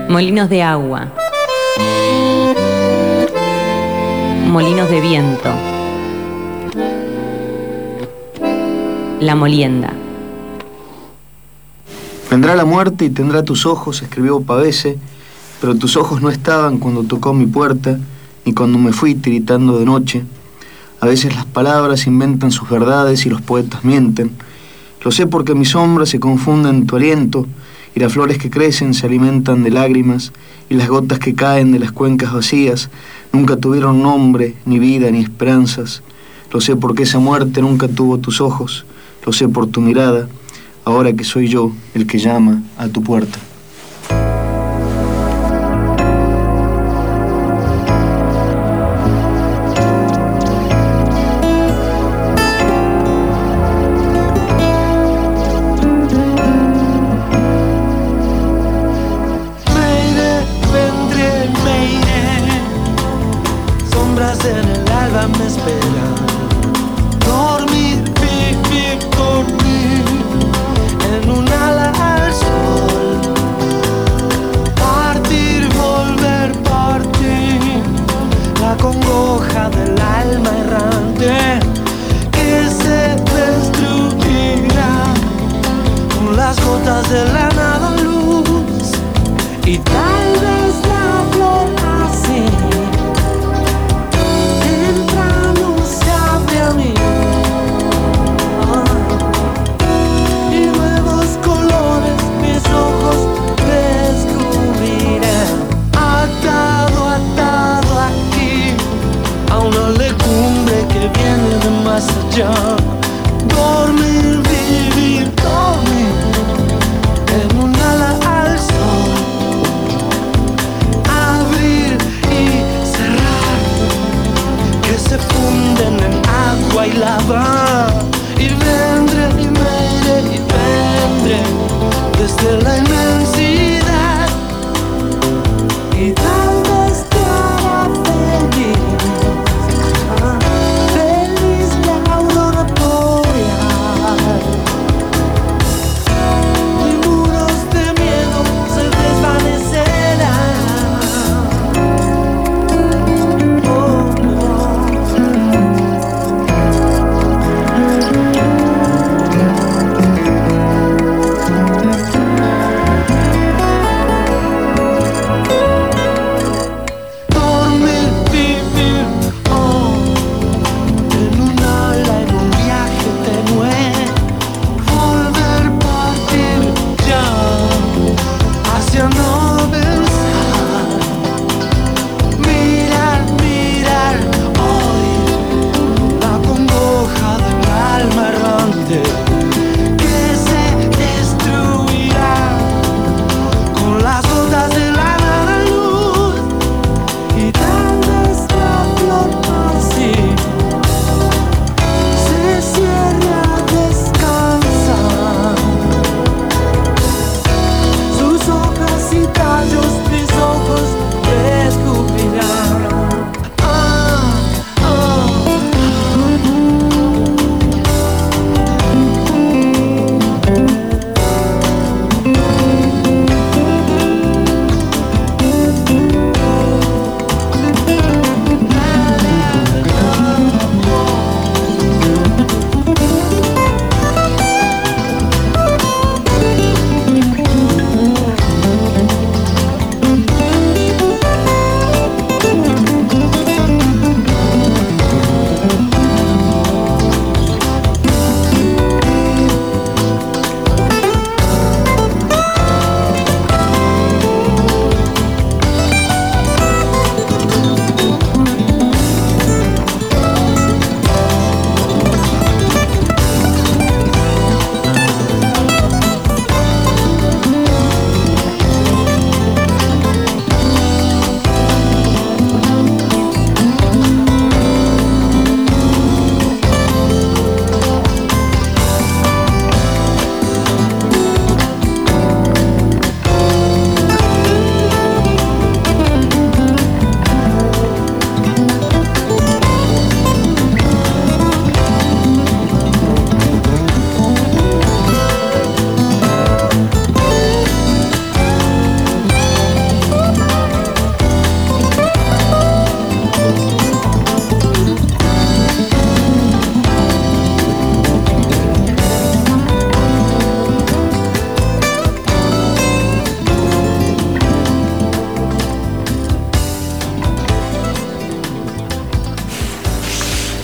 Molinos de agua, molinos de viento, la molienda. Vendrá la muerte y tendrá tus ojos, escribió Pavese, pero tus ojos no estaban cuando tocó mi puerta, ni cuando me fui tiritando de noche. A veces las palabras inventan sus verdades y los poetas mienten. Lo sé porque mi sombra se confunde en tu aliento, y las flores que crecen se alimentan de lágrimas, y las gotas que caen de las cuencas vacías nunca tuvieron nombre, ni vida, ni esperanzas. Lo sé porque esa muerte nunca tuvo tus ojos, lo sé por tu mirada, ahora que soy yo el que llama a tu puerta.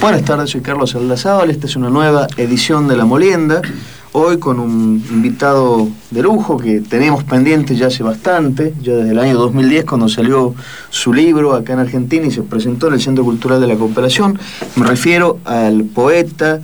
Buenas tardes, soy Carlos Aldazábal. Esta es una nueva edición de La Molienda. Hoy con un invitado de lujo que tenemos pendiente ya hace bastante, ya desde el año 2010, cuando salió su libro acá en Argentina y se presentó en el Centro Cultural de la Cooperación. Me refiero al poeta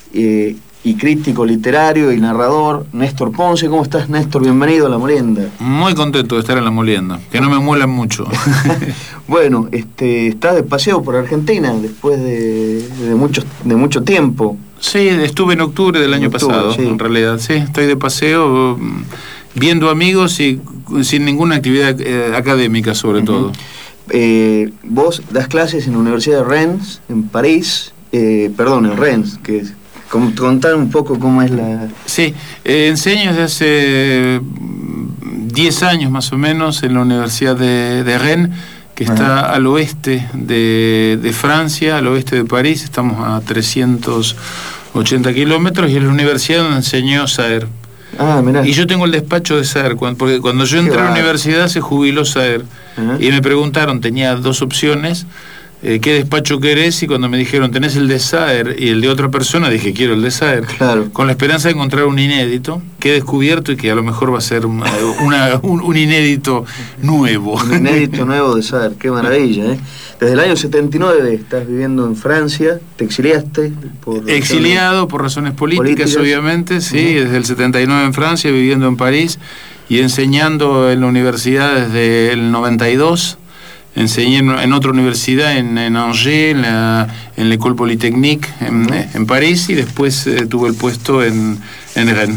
y crítico literario y narrador Néstor Ponce. ¿Cómo estás, Néstor? Bienvenido a La Molienda. Muy contento de estar en La Molienda, que no me muelan mucho. Bueno, estás de paseo por Argentina después de mucho tiempo. Sí, estuve en octubre del año pasado, sí. En realidad. Sí, estoy de paseo, viendo amigos y sin ninguna actividad académica, sobre todo. Vos das clases en la Universidad de Rennes, en París, en Rennes, que es... Contar un poco cómo es la... Sí, enseño desde hace 10 años más o menos en la Universidad de Rennes, que está al oeste de Francia, al oeste de París. Estamos a 380 kilómetros y es la universidad donde enseñó Saer. Mirá. Y yo tengo el despacho de Saer, porque cuando yo entré a la universidad se jubiló Saer. Y me preguntaron, tenía dos opciones, ¿qué despacho querés? Y cuando me dijeron, tenés el de Saer y el de otra persona, dije, quiero el de Saer. Claro. Con la esperanza de encontrar un inédito que he descubierto y que a lo mejor va a ser un inédito nuevo. Un inédito nuevo de Saer, qué maravilla, ¿eh? Desde el año 79 estás viviendo en Francia, te exiliaste. Exiliado por razones políticas, obviamente, sí, desde el 79 en Francia, viviendo en París y enseñando en la universidad desde el 92. Enseñé en otra universidad, en Angers, en l'École Polytechnique, en París, y después tuve el puesto en Rennes.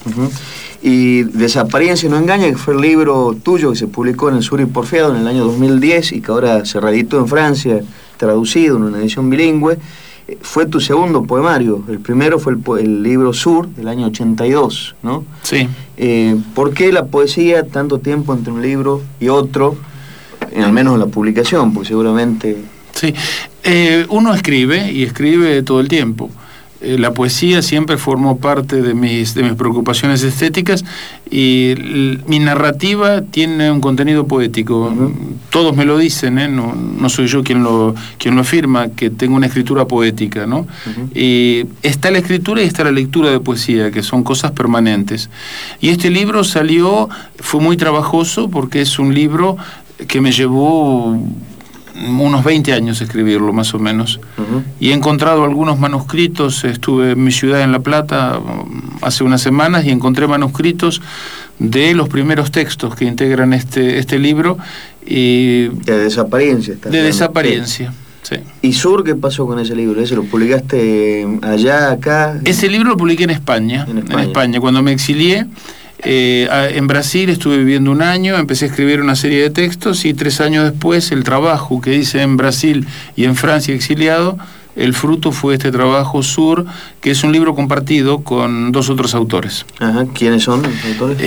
Y Desaparencia no engaña, que fue el libro tuyo que se publicó en el Sur y Porfiado en el año 2010 y que ahora se reeditó en Francia, traducido en una edición bilingüe, fue tu segundo poemario. El primero fue el libro Sur, del año 82, ¿no? Sí. ¿Por qué la poesía, tanto tiempo entre un libro y otro? Al menos en la publicación, porque seguramente... Sí, uno escribe y escribe todo el tiempo. La poesía siempre formó parte de mis preocupaciones estéticas y mi narrativa tiene un contenido poético. Todos me lo dicen, no soy yo quien lo afirma, que tengo una escritura poética, ¿no? Y está la escritura y está la lectura de poesía, que son cosas permanentes. Y este libro fue muy trabajoso porque es un libro que me llevó unos 20 años escribirlo, más o menos. Y he encontrado algunos manuscritos. Estuve en mi ciudad, en La Plata, hace unas semanas, y encontré manuscritos de los primeros textos que integran este libro. Y de Desaparencia. Desaparencia, sí. ¿Y Sur qué pasó con ese libro? ¿Ese lo publicaste allá, acá? Ese libro lo publiqué en España. En España. Cuando me exilié, en Brasil estuve viviendo un año, empecé a escribir una serie de textos y 3 años después el trabajo que hice en Brasil y en Francia exiliado, el fruto fue este trabajo Sur, que es un libro compartido con 2 otros autores. ¿Quiénes son los autores?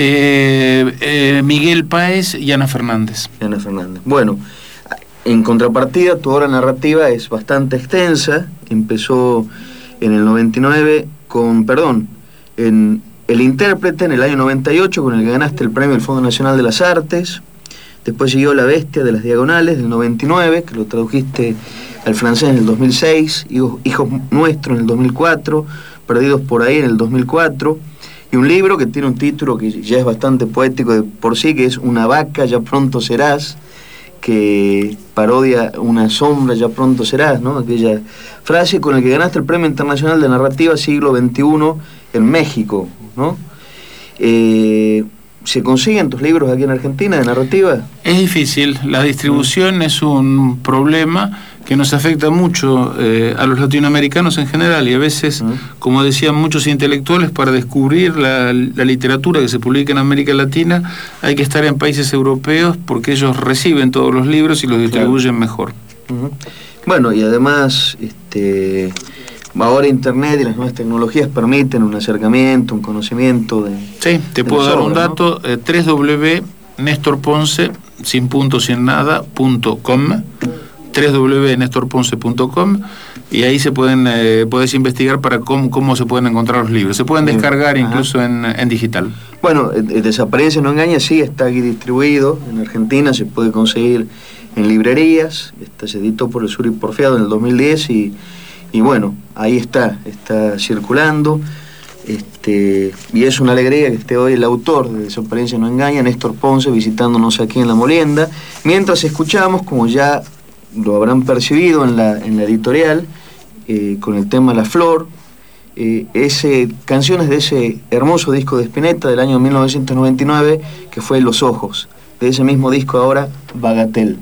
Miguel Páez y Ana Fernández. Ana Fernández. Bueno, en contrapartida, tu obra narrativa es bastante extensa. Empezó en el 99 en El Intérprete en el año 98, con el que ganaste el premio del Fondo Nacional de las Artes. Después siguió La Bestia de las Diagonales del 99, que lo tradujiste al francés en el 2006, Hijos Nuestros en el 2004, Perdidos por ahí en el 2004, y un libro que tiene un título que ya es bastante poético de por sí, que es Una vaca, ya pronto serás, que parodia Una sombra, ya pronto serás, ¿no? Aquella frase con la que ganaste el Premio Internacional de Narrativa Siglo XXI en México, ¿no? ¿Se consiguen tus libros aquí en Argentina de narrativa? Es difícil, la distribución es un problema que nos afecta mucho a los latinoamericanos en general, y a veces, como decían muchos intelectuales, para descubrir la literatura que se publica en América Latina hay que estar en países europeos porque ellos reciben todos los libros y los distribuyen mejor. Bueno, y además ahora Internet y las nuevas tecnologías permiten un acercamiento, un conocimiento de... Sí, te puedo dar un dato, www.nestorponce, sin punto, sin nada, .com, www.nestorponce.com, y ahí podés investigar para cómo se pueden encontrar los libros. Se pueden descargar incluso en digital. Bueno, Desaparencia no engaña, sí, está aquí distribuido en Argentina, se puede conseguir en librerías, se editó por el Sur y Porfiado en el 2010 y y bueno, ahí está circulando. Y es una alegría que esté hoy el autor de Desaparencia no engaña, Néstor Ponce, visitándonos aquí en La Molienda, mientras escuchamos, como ya lo habrán percibido en la editorial, con el tema La Flor, canciones de ese hermoso disco de Spinetta del año 1999, que fue Los Ojos. De ese mismo disco ahora, Bagatel.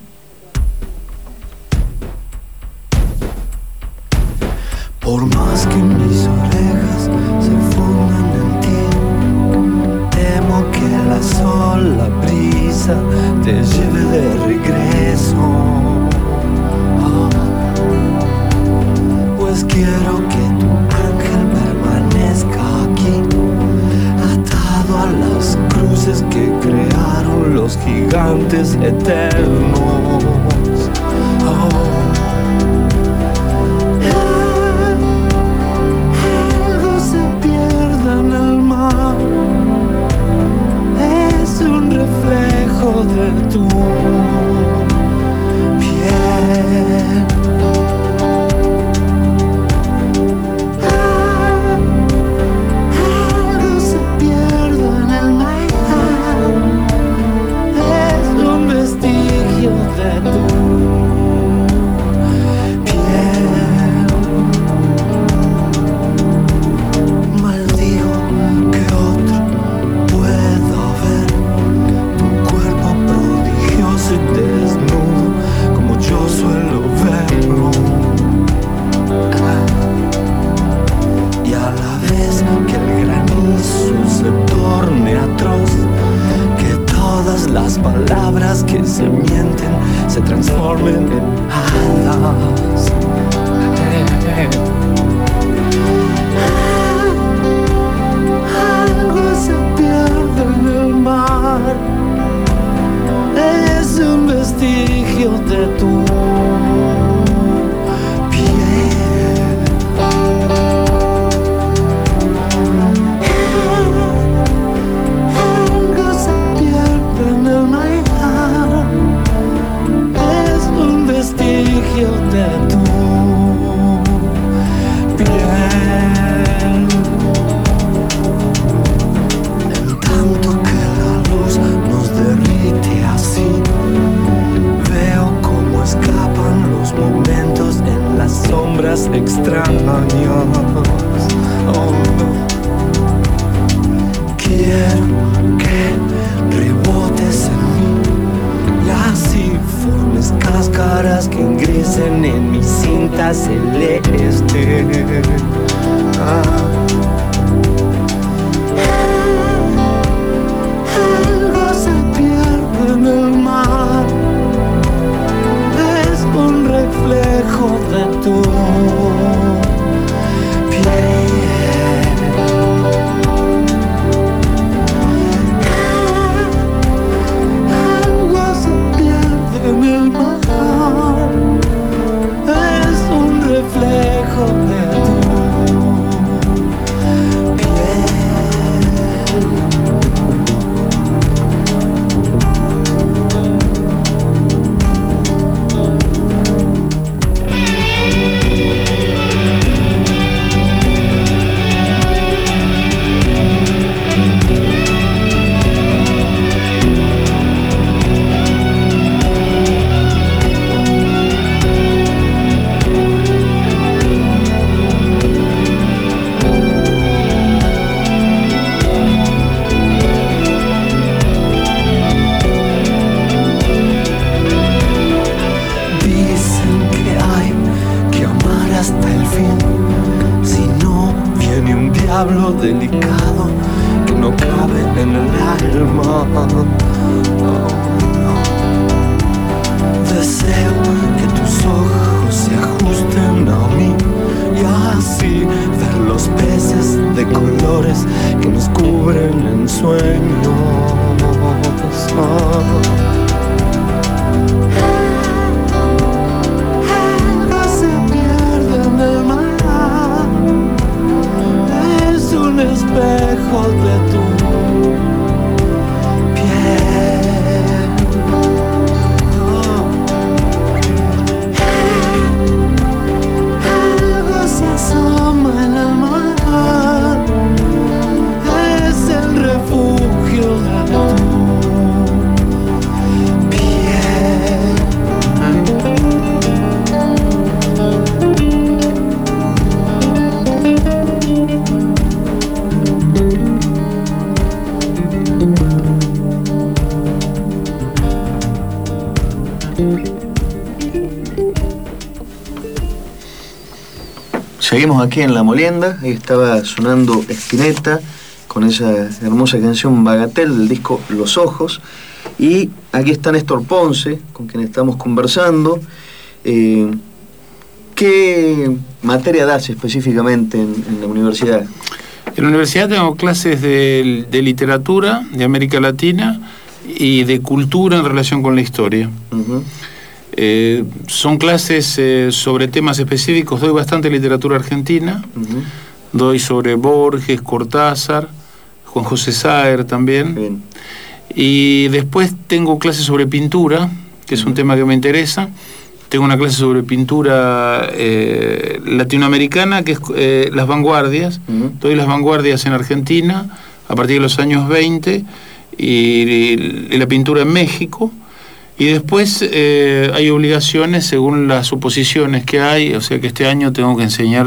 Por más que mis orejas se fundan en ti, temo que la sola brisa te lleve de regreso. Pues quiero que tu ángel permanezca aquí, atado a las cruces que crearon los gigantes eternos. De tu piel, algo se pierde en el mar, es un vestigio de tu piel. Maldigo que otro pueda ver desnudo como yo suelo verlo, y a la vez que el granizo se torne atroz, que todas las palabras que se mienten se transformen en alas. Algo se pierde en el mar, es un vestigio de tu piel. Algo se pierde en el mar, es un vestigio de tu piel. En tanto que la luz nos derrite así, veo cómo escapan los momentos en las sombras extrañas. Oh, no. Quiero que rebotes en mí y así formes cáscaras que ingresen en mi cinta celeste. Algo se pierde en el mar, es un reflejo de tu piel. Algo se pierde en el mar, es un reflejo de tu piel. Hablo delicado que no cabe en el alma. Oh, no. Deseo que tus ojos se ajusten a mí y así ver los peces de colores que nos cubren en sueños. Oh. Un espejo de tu piel. Oh. Algo Seguimos aquí en La Molienda. Ahí estaba sonando Spinetta con esa hermosa canción Bagatel del disco Los Ojos. Y aquí está Néstor Ponce, con quien estamos conversando. ¿Qué materia das específicamente en la universidad? En la universidad tengo clases de literatura de América Latina y de cultura en relación con la historia. Uh-huh. Son clases sobre temas específicos. Doy bastante literatura argentina. Uh-huh. Doy sobre Borges, Cortázar, Juan José Saer también. Bien. Y después tengo clases sobre pintura, que es un tema que me interesa. Tengo una clase sobre pintura latinoamericana, que es las vanguardias. Uh-huh. Doy las vanguardias en Argentina a partir de los años 20 y la pintura en México. Y después hay obligaciones según las oposiciones que hay, o sea que este año tengo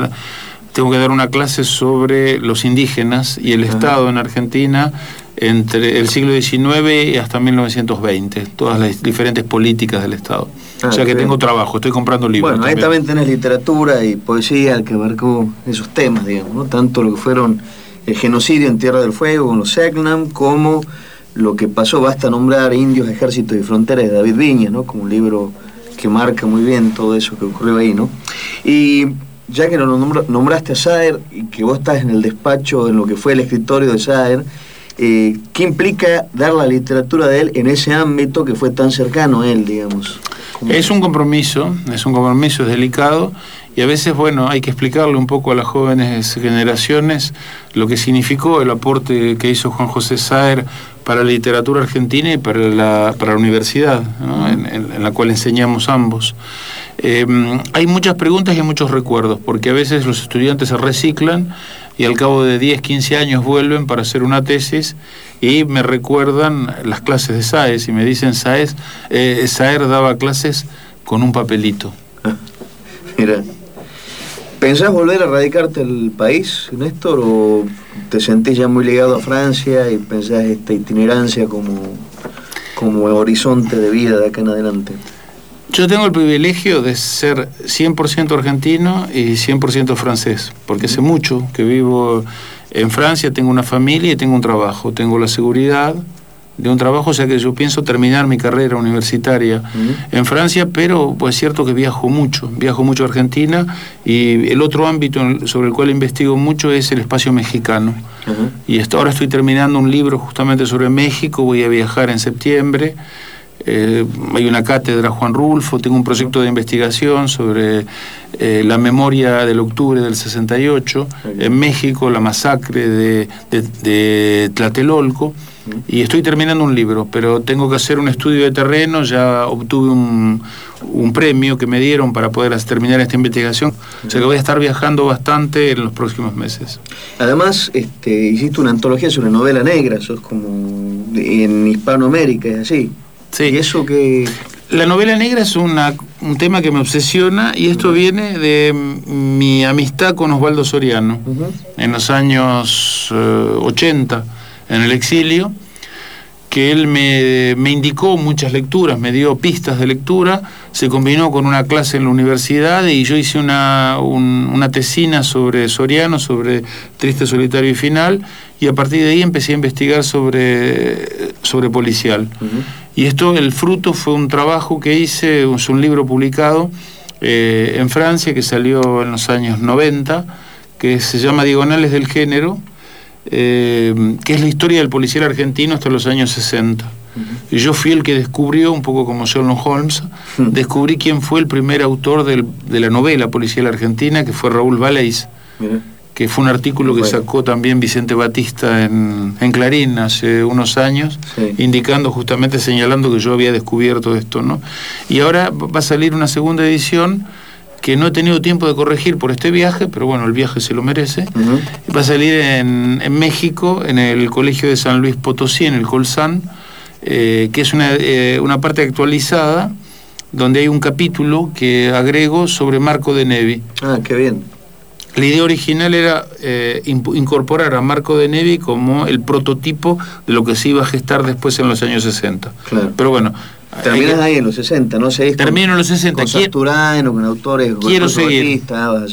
que dar una clase sobre los indígenas y el Estado en Argentina entre el siglo XIX y hasta 1920, todas las diferentes políticas del Estado. O sea que tengo trabajo, estoy comprando libros. Bueno, ahí también tenés literatura y poesía que abarcó esos temas, digamos, ¿no? Tanto lo que fueron el genocidio en Tierra del Fuego con los Selknam, como lo que pasó, basta nombrar Indios, Ejércitos y Fronteras de David Viñas, ¿no? Como un libro que marca muy bien todo eso que ocurrió ahí, ¿no? Y ya que lo nombraste a Saer y que vos estás en el despacho, en lo que fue el escritorio de Saer, ¿qué implica dar la literatura de él en ese ámbito que fue tan cercano a él, digamos? Es un compromiso, es delicado, y a veces, bueno, hay que explicarle un poco a las jóvenes generaciones lo que significó el aporte que hizo Juan José Saer para la literatura argentina y para la universidad, ¿no? en la cual enseñamos ambos. Hay muchas preguntas y muchos recuerdos, porque a veces los estudiantes se reciclan y al cabo de 10, 15 años vuelven para hacer una tesis y me recuerdan las clases de Saer y me dicen Saer daba clases con un papelito. Mira, ¿pensás volver a radicarte al país, Néstor, o te sentís ya muy ligado a Francia y pensás esta itinerancia como horizonte de vida de acá en adelante? Yo tengo el privilegio de ser 100% argentino y 100% francés, porque hace mucho que vivo en Francia, tengo una familia y tengo un trabajo, tengo la seguridad de un trabajo, o sea que yo pienso terminar mi carrera universitaria en Francia, pero pues es cierto que viajo mucho a Argentina, y el otro ámbito sobre el cual investigo mucho es el espacio mexicano. Y ahora estoy terminando un libro justamente sobre México, voy a viajar en septiembre. Hay una cátedra Juan Rulfo, tengo un proyecto de investigación sobre la memoria del octubre del 68 en México, la masacre de Tlatelolco, y estoy terminando un libro, pero tengo que hacer un estudio de terreno. Ya obtuve un premio que me dieron para poder terminar esta investigación, o sea que voy a estar viajando bastante en los próximos meses. Además, hiciste una antología sobre novela negra, sos como en Hispanoamérica, es así. Sí. ¿Y eso que...? La novela negra es un tema que me obsesiona, y esto viene de mi amistad con Osvaldo Soriano, en los años 80, en el exilio, que él me indicó muchas lecturas, me dio pistas de lectura, se combinó con una clase en la universidad y yo hice una tesina sobre Soriano, sobre Triste, Solitario y Final, y a partir de ahí empecé a investigar sobre policial. Y el fruto fue un trabajo que hice, es un libro publicado en Francia que salió en los años 90, que se llama Diagonales del Género, que es la historia del policial argentino hasta los años 60. Y yo fui el que descubrió, un poco como Sherlock Holmes, descubrí quién fue el primer autor de la novela policial argentina, que fue Raúl Valeix, que fue un artículo que sacó también Vicente Batista en Clarín hace unos años, indicando, justamente señalando que yo había descubierto esto, ¿no? Y ahora va a salir una segunda edición que no he tenido tiempo de corregir por este viaje, pero bueno, el viaje se lo merece. Va a salir en México, en el Colegio de San Luis Potosí, en el Colsan, que es una parte actualizada, donde hay un capítulo que agrego sobre Marco de Nevi. Ah, qué bien. La idea original era incorporar a Marco de Nevi como el prototipo de lo que se iba a gestar después en los años 60. Claro. Pero bueno, terminas ahí en los 60, ¿no? Termino en los 60. Con Sasturano, con autores, quiero seguir.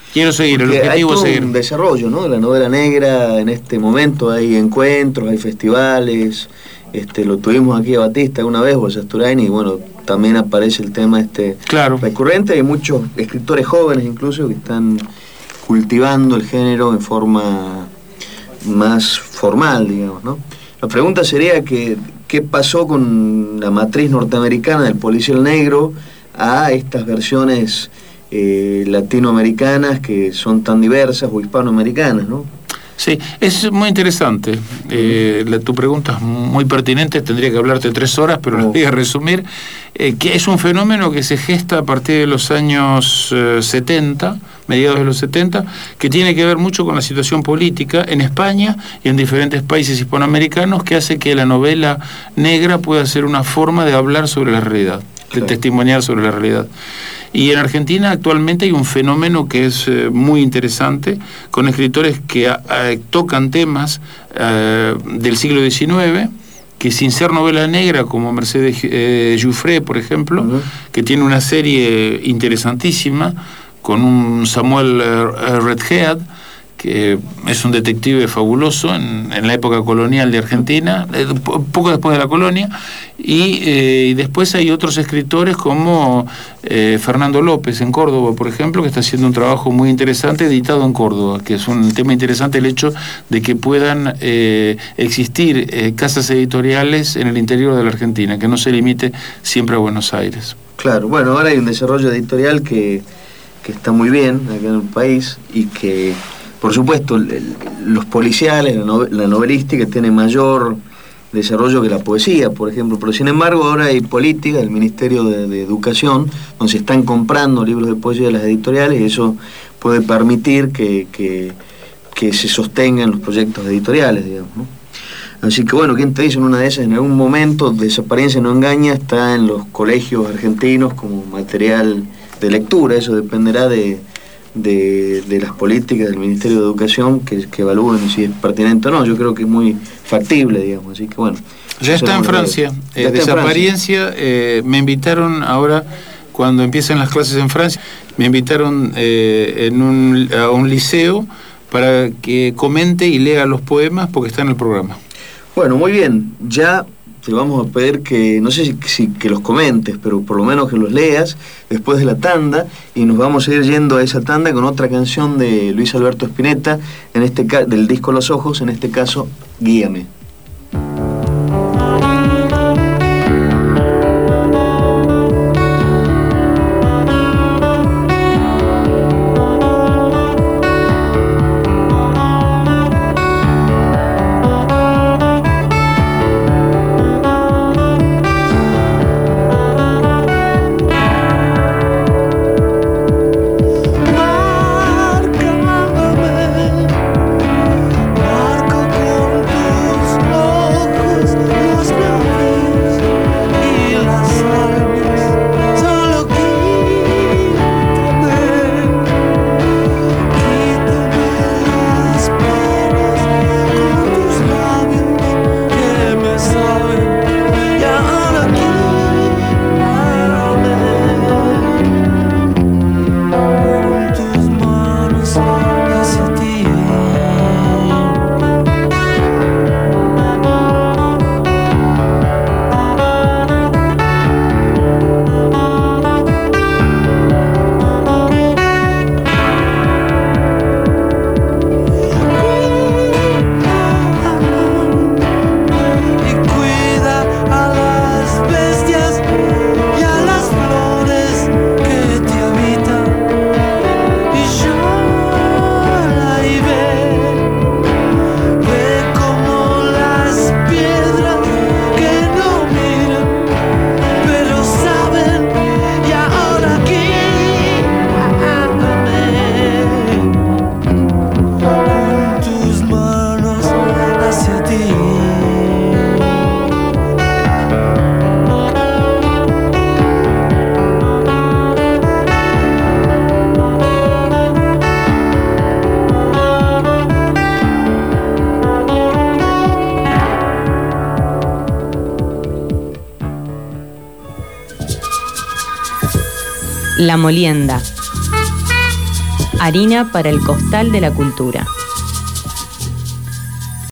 Quiero seguir, el Porque objetivo hay es todo seguir. un desarrollo, ¿no?, de la novela negra en este momento. Hay encuentros, hay festivales. Lo tuvimos aquí a Batista una vez, o a Sasturain, y bueno, también aparece el tema Claro. recurrente. Hay muchos escritores jóvenes incluso que están cultivando el género en forma más formal, digamos, ¿no? La pregunta sería que qué pasó con la matriz norteamericana del policial negro a estas versiones latinoamericanas que son tan diversas, o hispanoamericanas, ¿no? Sí, es muy interesante. Tu pregunta es muy pertinente, tendría que hablarte 3 horas, pero lo voy a resumir. Que es un fenómeno que se gesta a partir de los años 70, mediados de los 70, que tiene que ver mucho con la situación política en España y en diferentes países hispanoamericanos, que hace que la novela negra pueda ser una forma de hablar sobre la realidad, de testimoniar sobre la realidad. Y en Argentina actualmente hay un fenómeno que es muy interesante, con escritores que tocan temas del siglo XIX, que sin ser novela negra, como Mercedes Giuffre, por ejemplo, que tiene una serie interesantísima, con un Samuel Redhead, que es un detective fabuloso en la época colonial de Argentina, poco después de la colonia, y después hay otros escritores como Fernando López en Córdoba, por ejemplo, que está haciendo un trabajo muy interesante editado en Córdoba, que es un tema interesante el hecho de que puedan existir casas editoriales en el interior de la Argentina, que no se limite siempre a Buenos Aires. Claro, bueno, ahora hay un desarrollo editorial que está muy bien acá en el país, y que por supuesto los policiales, la novelística tiene mayor desarrollo que la poesía, por ejemplo, pero sin embargo ahora hay política del Ministerio de Educación, donde se están comprando libros de poesía de las editoriales, y eso puede permitir que se sostengan los proyectos editoriales, digamos, ¿no? Así que bueno, ¿quién te dice? En una de esas, en algún momento, Desaparencia no engaña, está en los colegios argentinos como material de lectura. Eso dependerá de las políticas del Ministerio de Educación que evalúen si es pertinente o no. Yo creo que es muy factible, digamos, así que bueno. Ya está en Francia. Desaparencia, me invitaron ahora, cuando empiezan las clases en Francia, me invitaron a un liceo para que comente y lea los poemas, porque está en el programa. Bueno, muy bien, ya te vamos a pedir que, no sé si que los comentes, pero por lo menos que los leas después de la tanda, y nos vamos a ir yendo a esa tanda con otra canción de Luis Alberto Spinetta, del disco Los Ojos, en este caso, Guíame. La Molienda. Harina para el costal de la cultura.